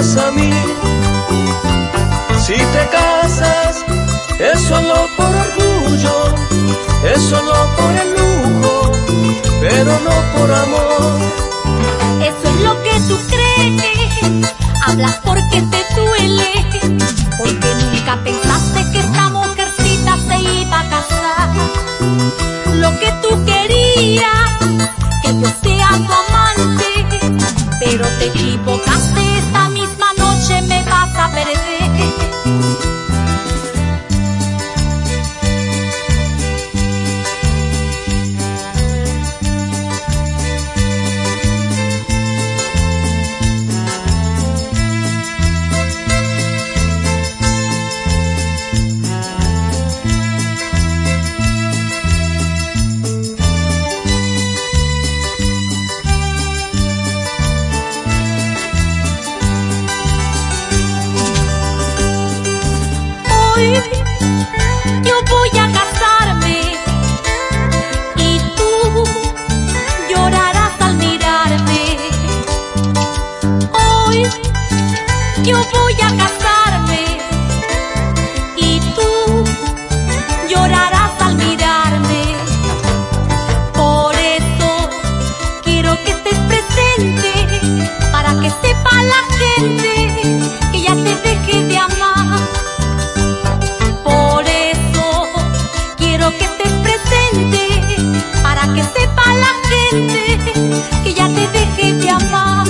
amas a mí. Si te casas, es solo por orgullo, es solo por el lujo, pero no por amor. Eso es lo que tú crees, hablas porque te duele, porque nunca pensaste que esta mujercita se iba a casar. Lo que tú querías, que yo sea tu amante, pero te equivocaste, esta misma noche me vas a perder. Yo voy a casarme y tú llorarás al mirarme. Hoy yo voy a casarme y tú llorarás al mirarme. Por eso quiero que estés presente, para que sepa la gente que ya te dejé de amar. Que sepa la gente que ya te dejé de amar.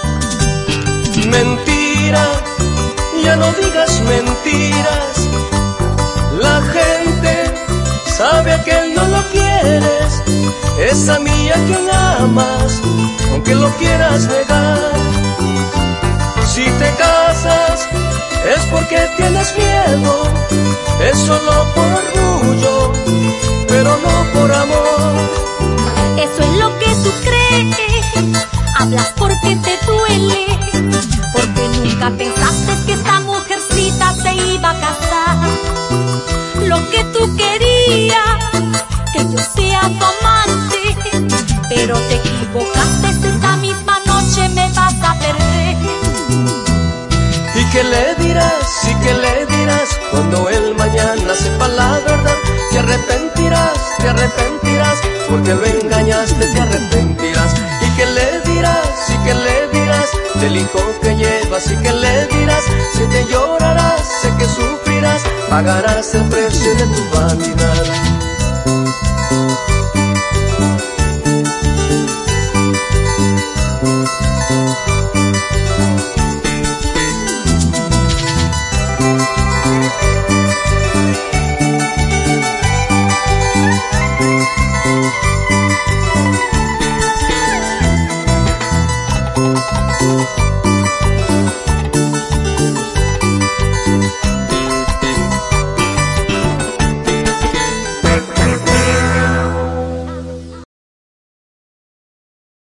Mentira, ya no digas mentiras. La gente sabe que no lo quieres. Es a mí a quien amas, aunque lo quieras negar. Si te casas, es porque tienes miedo. Es solo por orgullo, pero no por amor. Eso es lo que tú crees, hablas porque te duele, porque nunca pensaste que esta mujercita se iba a casar. Lo que tú querías, que yo sea tu amante, pero te equivocaste, esta misma noche me vas a perder. ¿Y qué le dirás? ¿Y qué le dirás? Cuando él mañana sepa la verdad, te arrepentirás, porque lo engañaste, te arrepentirás. ¿Y qué le dirás? ¿Y qué le dirás? Del hijo que llevas, ¿y qué le dirás? Sé que llorarás, sé que sufrirás, pagarás el precio de tu vanidad.